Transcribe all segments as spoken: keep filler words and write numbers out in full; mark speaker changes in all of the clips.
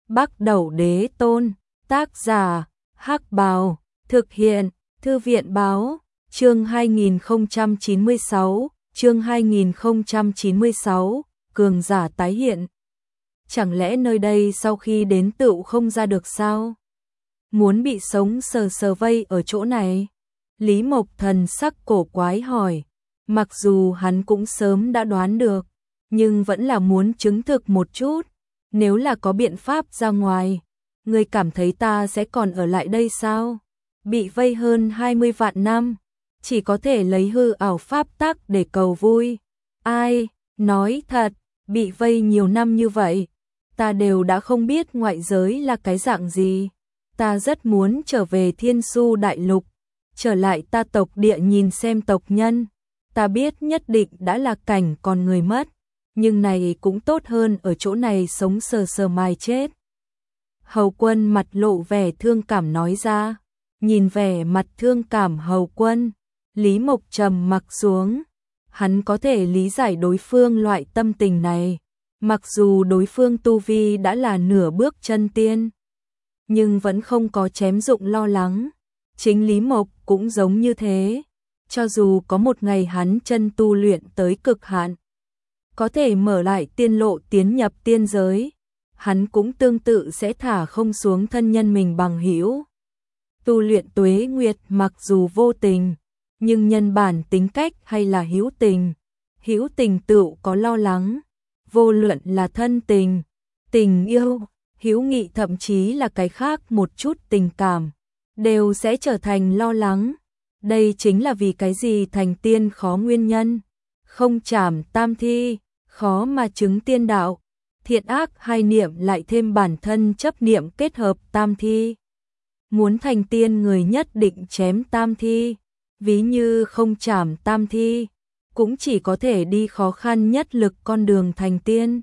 Speaker 1: Bắc Đẩu Đế Tôn, tác giả, Hắc Bào, thực hiện, Thư viện báo, chương hai nghìn không trăm chín mươi sáu, chương hai nghìn không trăm chín mươi sáu, cường giả tái hiện. Chẳng lẽ nơi đây sau khi đến tựu không ra được sao? Muốn bị sống sờ sờ vây ở chỗ này? Lý Mộc thần sắc cổ quái hỏi, mặc dù hắn cũng sớm đã đoán được, nhưng vẫn là muốn chứng thực một chút. Nếu là có biện pháp ra ngoài, ngươi cảm thấy ta sẽ còn ở lại đây sao? Bị vây hơn hai mươi vạn năm, chỉ có thể lấy hư ảo pháp tắc để cầu vui. Ai, nói thật, bị vây nhiều năm như vậy, ta đều đã không biết ngoại giới là cái dạng gì. Ta rất muốn trở về Thiên Su Đại Lục, trở lại ta tộc địa nhìn xem tộc nhân. Ta biết nhất định đã là cảnh còn người mất, nhưng này cũng tốt hơn ở chỗ này sống sờ sờ mai chết. Hầu Quân mặt lộ vẻ thương cảm nói ra. Nhìn vẻ mặt thương cảm Hầu Quân, Lý Mộc trầm mặc xuống. Hắn có thể lý giải đối phương loại tâm tình này, mặc dù đối phương tu vi đã là nửa bước chân tiên, nhưng vẫn không có chém dụng lo lắng. Chính Lý Mộc cũng giống như thế, cho dù có một ngày hắn chân tu luyện tới cực hạn, có thể mở lại tiên lộ tiến nhập tiên giới, hắn cũng tương tự sẽ thả không xuống thân nhân mình bằng hữu. Tu luyện tuế nguyệt mặc dù vô tình, nhưng nhân bản tính cách hay là hữu tình, hữu tình tựu có lo lắng, vô luận là thân tình, tình yêu, hữu nghị thậm chí là cái khác một chút tình cảm, đều sẽ trở thành lo lắng. Đây chính là vì cái gì thành tiên khó nguyên nhân, không trảm tam thi, khó mà chứng tiên đạo, thiện ác hai niệm lại thêm bản thân chấp niệm kết hợp tam thi. Muốn thành tiên người nhất định chém tam thi, ví như không trảm tam thi, cũng chỉ có thể đi khó khăn nhất lực con đường thành tiên.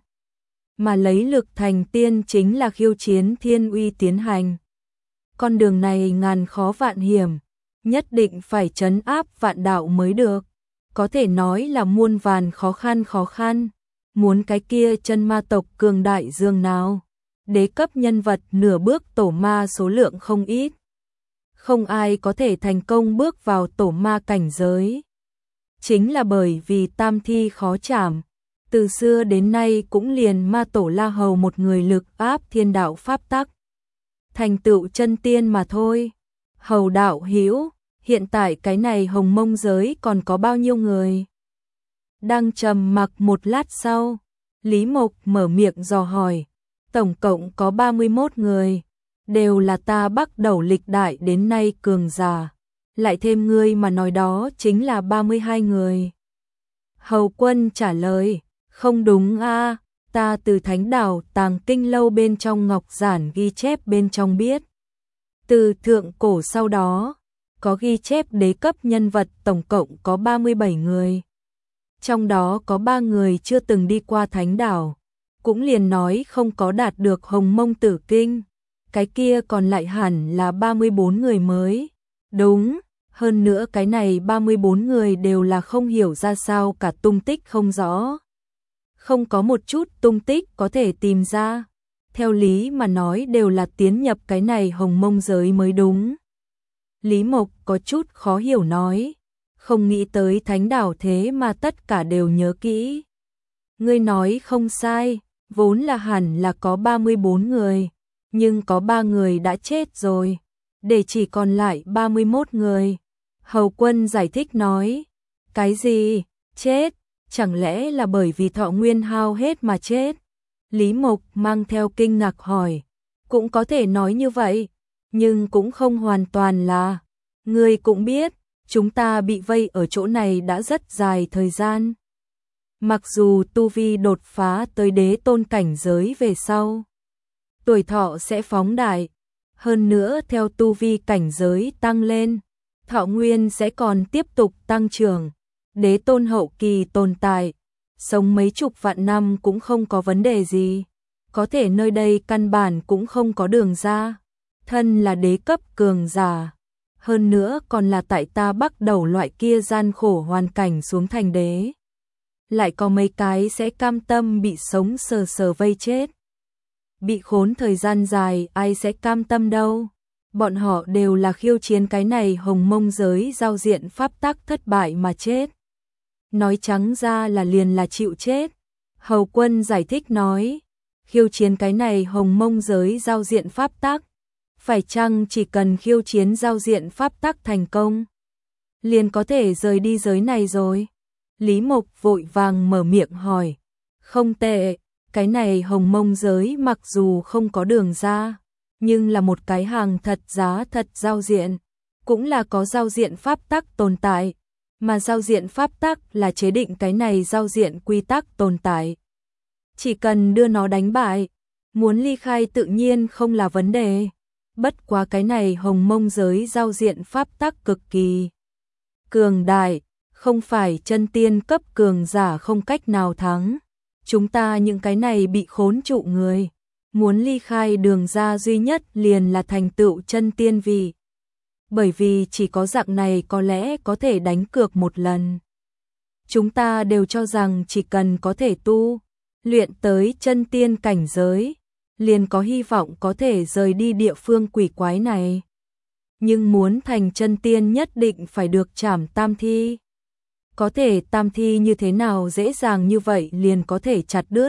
Speaker 1: Mà lấy lực thành tiên chính là khiêu chiến thiên uy tiến hành. Con đường này ngàn khó vạn hiểm, nhất định phải trấn áp vạn đạo mới được. Có thể nói là muôn vàn khó khăn khó khăn. Muốn cái kia chân ma tộc cường đại dương nào, đế cấp nhân vật nửa bước tổ ma số lượng không ít. Không ai có thể thành công bước vào tổ ma cảnh giới. Chính là bởi vì tam thi khó trảm, từ xưa đến nay cũng liền ma tổ La Hầu một người lực áp thiên đạo pháp tắc, thành tựu chân tiên mà thôi. Hầu đạo hữu, hiện tại cái này Hồng Mông giới còn có bao nhiêu người? Đang trầm mặc một lát sau, Lý Mộc mở miệng dò hỏi. Tổng cộng có ba mươi mốt người, đều là ta Bắc Đẩu lịch đại đến nay cường giả, lại thêm ngươi mà nói đó chính là ba mươi hai người. Hầu Quân trả lời, không đúng a, ta từ Thánh Đảo Tàng Kinh Lâu bên trong ngọc giản ghi chép bên trong biết. Từ thượng cổ sau đó, có ghi chép đế cấp nhân vật tổng cộng có ba mươi bảy người. Trong đó có ba người chưa từng đi qua Thánh Đảo, cũng liền nói không có đạt được Hồng Mông Tử Kinh. Cái kia còn lại hẳn là ba mươi bốn người mới. Đúng, hơn nữa cái này ba mươi bốn người đều là không hiểu ra sao cả, tung tích không rõ. Không có một chút tung tích có thể tìm ra. Theo lý mà nói đều là tiến nhập cái này Hồng Mông giới mới đúng. Lý Mộc có chút khó hiểu nói, không nghĩ tới Thánh Đảo thế mà tất cả đều nhớ kỹ. Ngươi nói không sai, vốn là hẳn là có ba mươi bốn người, nhưng có ba người đã chết rồi, để chỉ còn lại ba mươi mốt người. Hầu Quân giải thích nói, cái gì, chết, chẳng lẽ là bởi vì thọ nguyên hao hết mà chết? Lý Mộc mang theo kinh ngạc hỏi, cũng có thể nói như vậy, nhưng cũng không hoàn toàn là. Ngươi cũng biết, chúng ta bị vây ở chỗ này đã rất dài thời gian. Mặc dù tu vi đột phá tới đế tôn cảnh giới về sau, tuổi thọ sẽ phóng đại, hơn nữa theo tu vi cảnh giới tăng lên, thọ nguyên sẽ còn tiếp tục tăng trưởng. Đế tôn hậu kỳ tồn tại, sống mấy chục vạn năm cũng không có vấn đề gì. Có thể nơi đây căn bản cũng không có đường ra. Thân là đế cấp cường giả, hơn nữa còn là tại ta Bắc Đẩu loại kia gian khổ hoàn cảnh xuống thành đế. Lại có mấy cái sẽ cam tâm bị sống sờ sờ vây chết. bị khốn thời gian dài ai sẽ cam tâm đâu. Bọn họ đều là khiêu chiến cái này hồng mông giới giao diện pháp tắc thất bại mà chết. Nói trắng ra là liền là chịu chết. Hầu Quân giải thích nói, khiêu chiến cái này hồng mông giới giao diện pháp tắc, phải chăng chỉ cần khiêu chiến giao diện pháp tắc thành công, liền có thể rời đi giới này rồi? Lý Mộc vội vàng mở miệng hỏi, không tệ, cái này hồng mông giới mặc dù không có đường ra, nhưng là một cái hàng thật giá thật giao diện, cũng là có giao diện pháp tắc tồn tại, mà giao diện pháp tắc là chế định cái này giao diện quy tắc tồn tại. Chỉ cần đưa nó đánh bại, muốn ly khai tự nhiên không là vấn đề. Bất quá cái này hồng mông giới giao diện pháp tắc cực kỳ cường đại, không phải chân tiên cấp cường giả không cách nào thắng. Chúng ta những cái này bị khốn trụ người, muốn ly khai đường ra duy nhất liền là thành tựu chân tiên vị. Bởi vì chỉ có dạng này có lẽ có thể đánh cược một lần. Chúng ta đều cho rằng chỉ cần có thể tu, luyện tới chân tiên cảnh giới, liền có hy vọng có thể rời đi địa phương quỷ quái này. Nhưng muốn thành chân tiên nhất định phải được trảm tam thi. Có thể tam thi như thế nào dễ dàng như vậy liền có thể chặt đứt.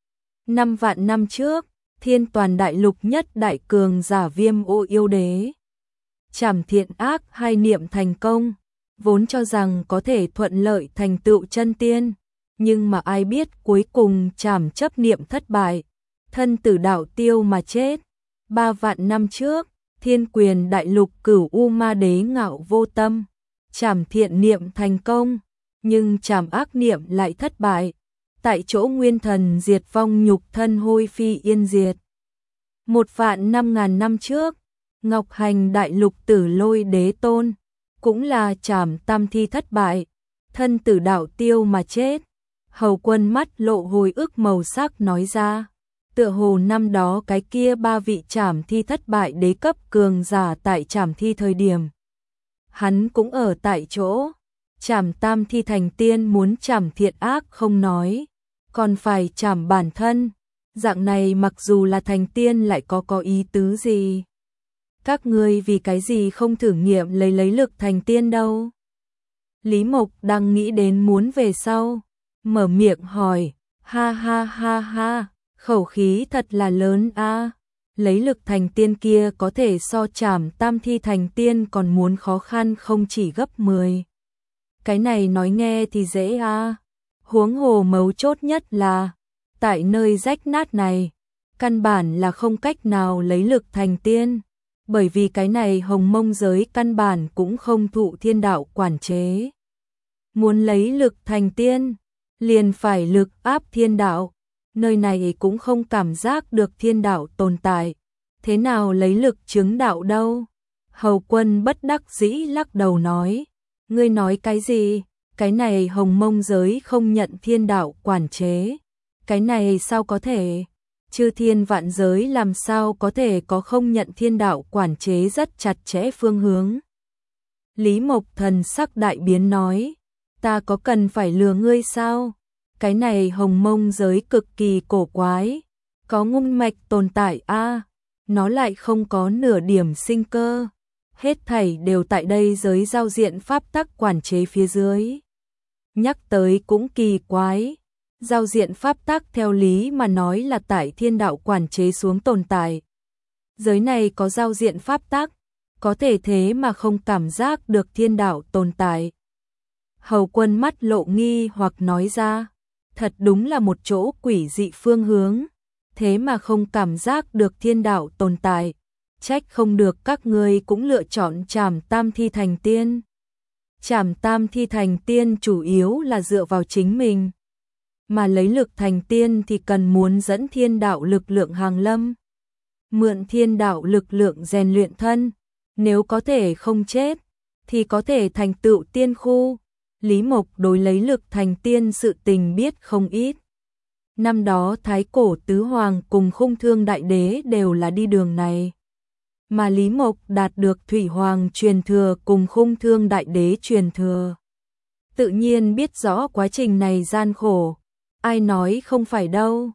Speaker 1: Năm vạn năm trước, thiên toàn đại lục nhất đại cường giả Viêm Ô Yêu Đế. Trảm thiện ác hai niệm thành công, vốn cho rằng có thể thuận lợi thành tựu chân tiên. Nhưng mà ai biết cuối cùng trảm chấp niệm thất bại, thân tử đạo tiêu mà chết. Ba vạn năm trước, thiên quyền đại lục cửu U Ma Đế ngạo vô tâm, trảm thiện niệm thành công, nhưng trảm ác niệm lại thất bại. Tại chỗ nguyên thần diệt vong nhục thân hôi phi yên diệt. Một vạn năm ngàn năm trước, Ngọc Hành đại lục tử lôi đế tôn, cũng là trảm tam thi thất bại, thân tử đạo tiêu mà chết. Hầu Quân mắt lộ hồi ức màu sắc nói ra, tựa hồ năm đó cái kia ba vị trảm thi thất bại đế cấp cường giả tại trảm thi thời điểm. Hắn cũng ở tại chỗ, trảm tam thi thành tiên muốn trảm thiện ác không nói, còn phải trảm bản thân, dạng này mặc dù là thành tiên lại có có ý tứ gì. Các ngươi vì cái gì không thử nghiệm lấy lấy lực thành tiên đâu? Lý Mộc đang nghĩ đến muốn về sau, mở miệng hỏi, ha ha ha ha, khẩu khí thật là lớn a. Lấy lực thành tiên kia có thể so trảm tam thi thành tiên còn muốn khó khăn không chỉ gấp mười. Cái này nói nghe thì dễ a, huống hồ mấu chốt nhất là, tại nơi rách nát này, căn bản là không cách nào lấy lực thành tiên, bởi vì cái này hồng mông giới căn bản cũng không thụ thiên đạo quản chế. Muốn lấy lực thành tiên, liền phải lực áp thiên đạo, nơi này cũng không cảm giác được thiên đạo tồn tại, thế nào lấy lực chứng đạo đâu? Hầu Quân bất đắc dĩ lắc đầu nói, ngươi nói cái gì? Cái này hồng mông giới không nhận thiên đạo quản chế, cái này sao có thể? Chư thiên vạn giới làm sao có thể có không nhận thiên đạo quản chế rất chặt chẽ phương hướng? Lý Mộc thần sắc đại biến nói, ta có cần phải lừa ngươi sao? Cái này hồng mông giới cực kỳ cổ quái, có ngông mạch tồn tại a, nó lại không có nửa điểm sinh cơ, hết thảy đều tại đây giới giao diện pháp tắc quản chế phía dưới. Nhắc tới cũng kỳ quái, giao diện pháp tắc theo lý mà nói là tại thiên đạo quản chế xuống tồn tại. Giới này có giao diện pháp tắc, có thể thế mà không cảm giác được thiên đạo tồn tại. Hầu Quân mắt lộ nghi hoặc nói ra, thật đúng là một chỗ quỷ dị phương hướng, thế mà không cảm giác được thiên đạo tồn tại, trách không được các ngươi cũng lựa chọn trảm tam thi thành tiên. Trảm tam thi thành tiên chủ yếu là dựa vào chính mình, mà lấy lực thành tiên thì cần muốn dẫn thiên đạo lực lượng hàng lâm, mượn thiên đạo lực lượng rèn luyện thân, nếu có thể không chết thì có thể thành tựu tiên khu. Lý Mộc đối lấy lực thành tiên sự tình biết không ít. Năm đó Thái Cổ Tứ Hoàng cùng Khung Thương Đại Đế đều là đi đường này. Mà Lý Mộc đạt được Thủy Hoàng truyền thừa cùng Khung Thương Đại Đế truyền thừa. Tự nhiên biết rõ quá trình này gian khổ. Ai nói không phải đâu.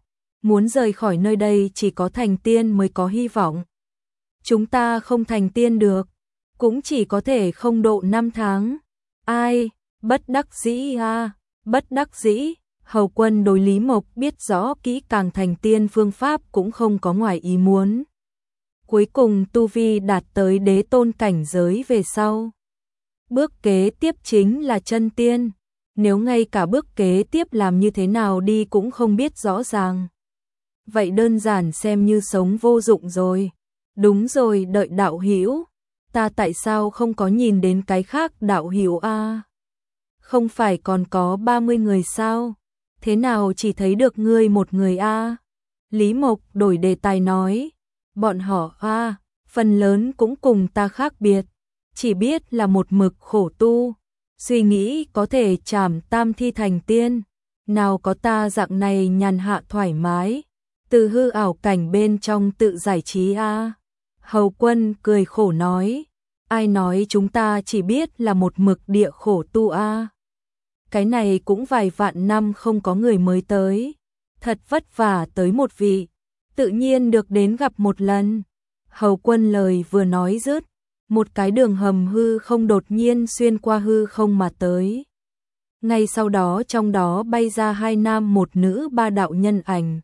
Speaker 1: muốn rời khỏi nơi đây chỉ có thành tiên mới có hy vọng. Chúng ta không thành tiên được, cũng chỉ có thể không độ năm tháng. Ai, bất đắc dĩ à, bất đắc dĩ. Hầu Quân đối Lý Mộc biết rõ kỹ càng thành tiên phương pháp cũng không có ngoài ý muốn. Cuối cùng tu vi đạt tới đế tôn cảnh giới về sau. Bước kế tiếp chính là chân tiên. Nếu ngay cả bước kế tiếp làm như thế nào đi cũng không biết rõ ràng, vậy đơn giản xem như sống vô dụng rồi. Đúng rồi, đợi đạo hữu, ta tại sao không có nhìn đến cái khác đạo hữu a? Không phải còn có ba mươi người sao? Thế nào chỉ thấy được ngươi một người a? Lý Mộc đổi đề tài nói, bọn họ a, phần lớn cũng cùng ta khác biệt, chỉ biết là một mực khổ tu, suy nghĩ có thể trảm tam thi thành tiên, nào có ta dạng này nhàn hạ thoải mái, từ hư ảo cảnh bên trong tự giải trí a. Hầu Quân cười khổ nói, ai nói chúng ta chỉ biết là một mực địa khổ tu a? Cái này cũng vài vạn năm không có người mới tới, thật vất vả tới một vị, tự nhiên được đến gặp một lần. Hầu Quân lời vừa nói dứt, một cái đường hầm hư không đột nhiên xuyên qua hư không mà tới. Ngay sau đó trong đó bay ra hai nam một nữ ba đạo nhân ảnh.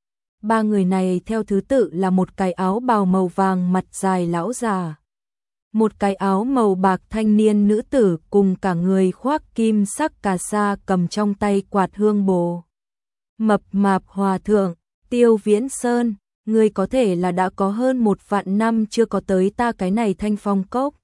Speaker 1: Ba người này theo thứ tự là một cái áo bào màu vàng mặt dài lão già, một cái áo màu bạc thanh niên nữ tử cùng cả người khoác kim sắc cà sa cầm trong tay quạt hương bồ. Mập mạp hòa thượng, Tiêu Viễn Sơn, ngươi có thể là đã có hơn một vạn năm chưa có tới ta cái này Thanh Phong Cốc.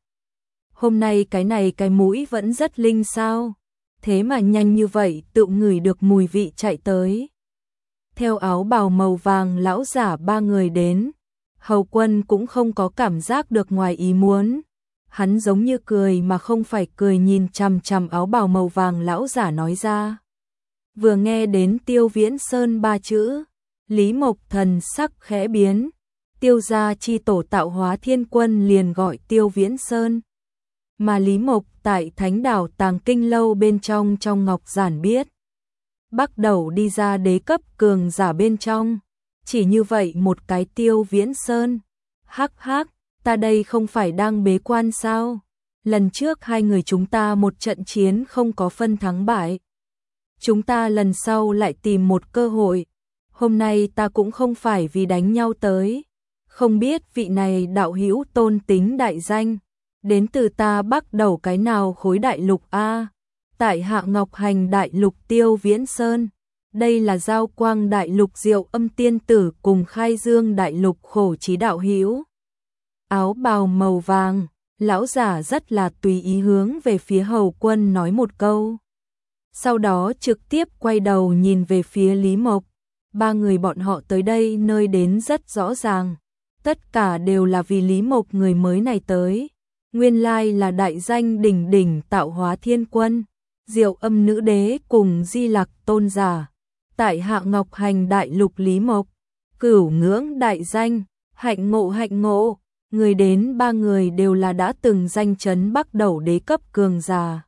Speaker 1: Hôm nay cái này cái mũi vẫn rất linh sao, thế mà nhanh như vậy tự ngửi được mùi vị chạy tới. Theo áo bào màu vàng lão giả ba người đến, Hầu Quân cũng không có cảm giác được ngoài ý muốn. Hắn giống như cười mà không phải cười nhìn chằm chằm áo bào màu vàng lão giả nói ra. Vừa nghe đến Tiêu Viễn Sơn ba chữ, Lý Mộc thần sắc khẽ biến, Tiêu gia chi tổ tạo hóa thiên quân liền gọi Tiêu Viễn Sơn. Mà Lý Mộc tại Thánh Đảo Tàng Kinh Lâu bên trong trong ngọc giản biết, bắt đầu đi ra đế cấp cường giả bên trong, chỉ như vậy một cái Tiêu Viễn Sơn. Hắc hắc, ta đây không phải đang bế quan sao? Lần trước hai người chúng ta một trận chiến không có phân thắng bại. Chúng ta lần sau lại tìm một cơ hội. Hôm nay ta cũng không phải vì đánh nhau tới. Không biết vị này đạo hữu tôn tính đại danh, đến từ ta bắt đầu cái nào khối đại lục a? Tại Hạ Ngọc Hành đại lục Tiêu Viễn Sơn. Đây là Giao Quang đại lục Diệu Âm tiên tử cùng Khai Dương đại lục Khổ Chí đạo hữu. Áo bào màu vàng, lão giả rất là tùy ý hướng về phía Hầu Quân nói một câu. Sau đó trực tiếp quay đầu nhìn về phía Lý Mộc. Ba người bọn họ tới đây nơi đến rất rõ ràng. Tất cả đều là vì Lý Mộc người mới này tới. Nguyên lai là đại danh đỉnh đỉnh tạo hóa thiên quân, Diệu Âm nữ đế cùng Di Lặc tôn giả. Tại Hạ Ngọc Hành đại lục Lý Mộc, cửu ngưỡng đại danh, hạnh ngộ hạnh ngộ. Người đến ba người đều là đã từng danh chấn Bắc Đẩu đế cấp cường giả.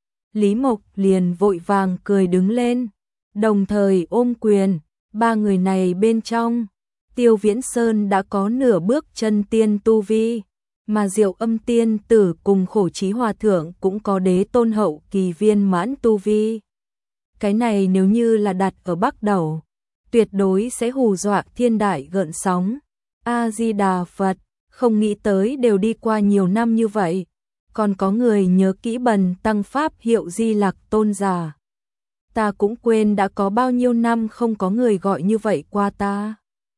Speaker 1: Lý Mộc liền vội vàng cười đứng lên, đồng thời ôm quyền. Ba người này bên trong, Tiêu Viễn Sơn đã có nửa bước chân tiên tu vi, mà Diệu Âm tiên tử cùng Khổ Chí hòa thượng cũng có đế tôn hậu kỳ viên mãn tu vi. Cái này nếu như là đặt ở Bắc Đẩu, tuyệt đối sẽ hù dọa thiên đại gợn sóng. A Di Đà Phật. Không nghĩ tới đều đi qua nhiều năm như vậy, còn có người nhớ kỹ bần tăng pháp hiệu Di Lặc tôn giả. Ta cũng quên đã có bao nhiêu năm không có người gọi như vậy qua ta.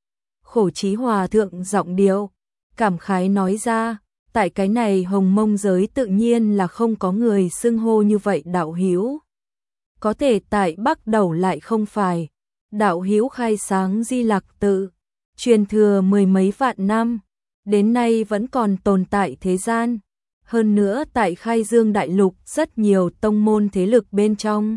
Speaker 1: Khổ Chí hòa thượng giọng điệu cảm khái nói ra, tại cái này Hồng Mông giới tự nhiên là không có người xưng hô như vậy đạo hữu. Có thể tại Bắc Đẩu lại không phải. Đạo hữu khai sáng Di Lặc tự, truyền thừa mười mấy vạn năm, đến nay vẫn còn tồn tại thế gian. Hơn nữa tại Khai Dương đại lục rất nhiều tông môn thế lực bên trong,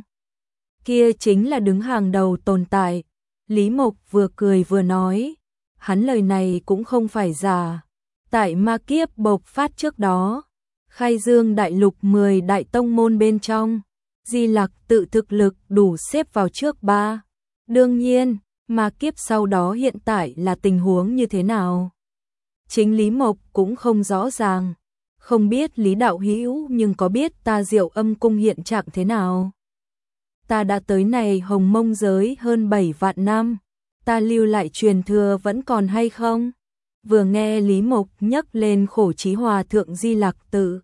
Speaker 1: kia chính là đứng hàng đầu tồn tại. Lý Mộc vừa cười vừa nói, hắn lời này cũng không phải giả. Tại ma kiếp bộc phát trước đó, Khai Dương đại lục mười đại tông môn bên trong, Di Lặc tự thực lực đủ xếp vào trước ba. Đương nhiên, ma kiếp sau đó hiện tại là tình huống như thế nào? Chính Lý Mộc cũng không rõ ràng, không biết Lý đạo hữu nhưng có biết ta Diệu Âm cung hiện trạng thế nào? Ta đã tới này Hồng Mông giới hơn bảy vạn năm, ta lưu lại truyền thừa vẫn còn hay không? Vừa nghe Lý Mộc nhắc lên Khổ Trí Hòa thượng Di Lạc Tự,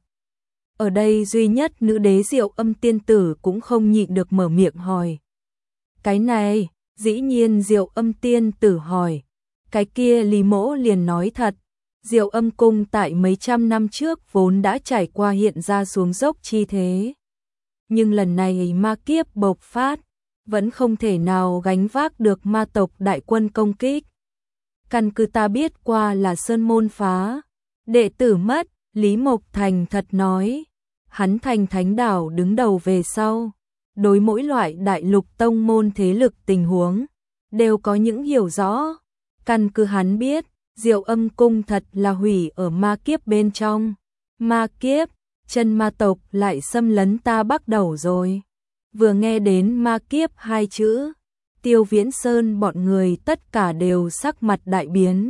Speaker 1: ở đây duy nhất nữ đế Diệu Âm tiên tử cũng không nhịn được mở miệng hỏi. Cái này, dĩ nhiên Diệu Âm tiên tử hỏi. Cái kia Lý Mỗ liền nói thật, Diệu Âm cung tại mấy trăm năm trước vốn đã trải qua hiện ra xuống dốc chi thế. Nhưng lần này ma kiếp bộc phát, vẫn không thể nào gánh vác được ma tộc đại quân công kích. Căn cứ ta biết qua là sơn môn phá, đệ tử mất, Lý Mộc thành thật nói. Hắn thành thánh đảo đứng đầu về sau, đối mỗi loại đại lục tông môn thế lực tình huống, đều có những hiểu rõ. Căn cứ hắn biết, Diệu Âm cung thật là hủy ở ma kiếp bên trong. Ma kiếp, chân ma tộc lại xâm lấn ta Bắc đầu rồi. Vừa nghe đến ma kiếp hai chữ, Tiêu Viễn Sơn bọn người tất cả đều sắc mặt đại biến.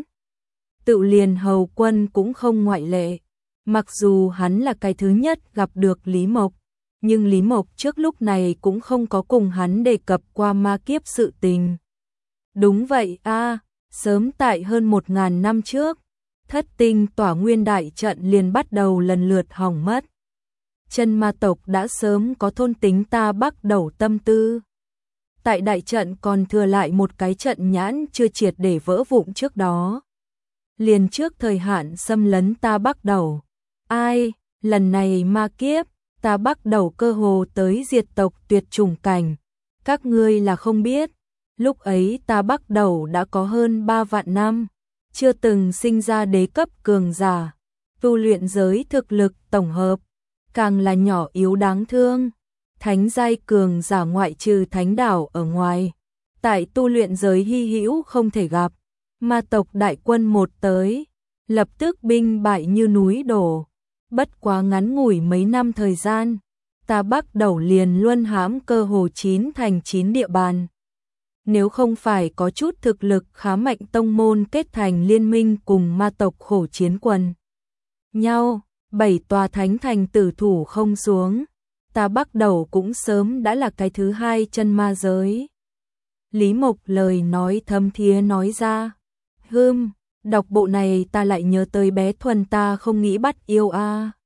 Speaker 1: Tự liền hầu quân cũng không ngoại lệ. Mặc dù hắn là cái thứ nhất gặp được Lý Mộc, nhưng Lý Mộc trước lúc này cũng không có cùng hắn đề cập qua ma kiếp sự tình. Đúng vậy a, sớm tại hơn một ngàn năm trước, thất tinh tỏa nguyên đại trận liền bắt đầu lần lượt hỏng mất. Chân ma tộc đã sớm có thôn tính ta Bắc đầu tâm tư. Tại đại trận còn thừa lại một cái trận nhãn chưa triệt để vỡ vụn trước đó. Liền trước thời hạn xâm lấn ta Bắc đầu. Ai, lần này ma kiếp, ta Bắc đầu cơ hồ tới diệt tộc tuyệt chủng cảnh. Các ngươi là không biết, lúc ấy ta Bắc đầu đã có hơn ba vạn năm, chưa từng sinh ra đế cấp cường giả. Tu luyện giới thực lực tổng hợp, càng là nhỏ yếu đáng thương. Thánh giai cường giả ngoại trừ thánh đảo ở ngoài, tại tu luyện giới hy hữu không thể gặp. Ma tộc đại quân một tới, lập tức binh bại như núi đổ. Bất quá ngắn ngủi mấy năm thời gian, ta Bắc đầu liền luân hãm cơ hồ chín thành chín địa bàn. Nếu không phải có chút thực lực khá mạnh tông môn kết thành liên minh cùng ma tộc khổ chiến quần nhau, bảy tòa thánh thành tử thủ không xuống, ta Bắc đầu cũng sớm đã là cái thứ hai chân ma giới. Lý Mộc lời nói thâm thiế nói ra. Hừm, đọc bộ này ta lại nhớ tới bé Thuần ta không nghĩ bắt yêu a.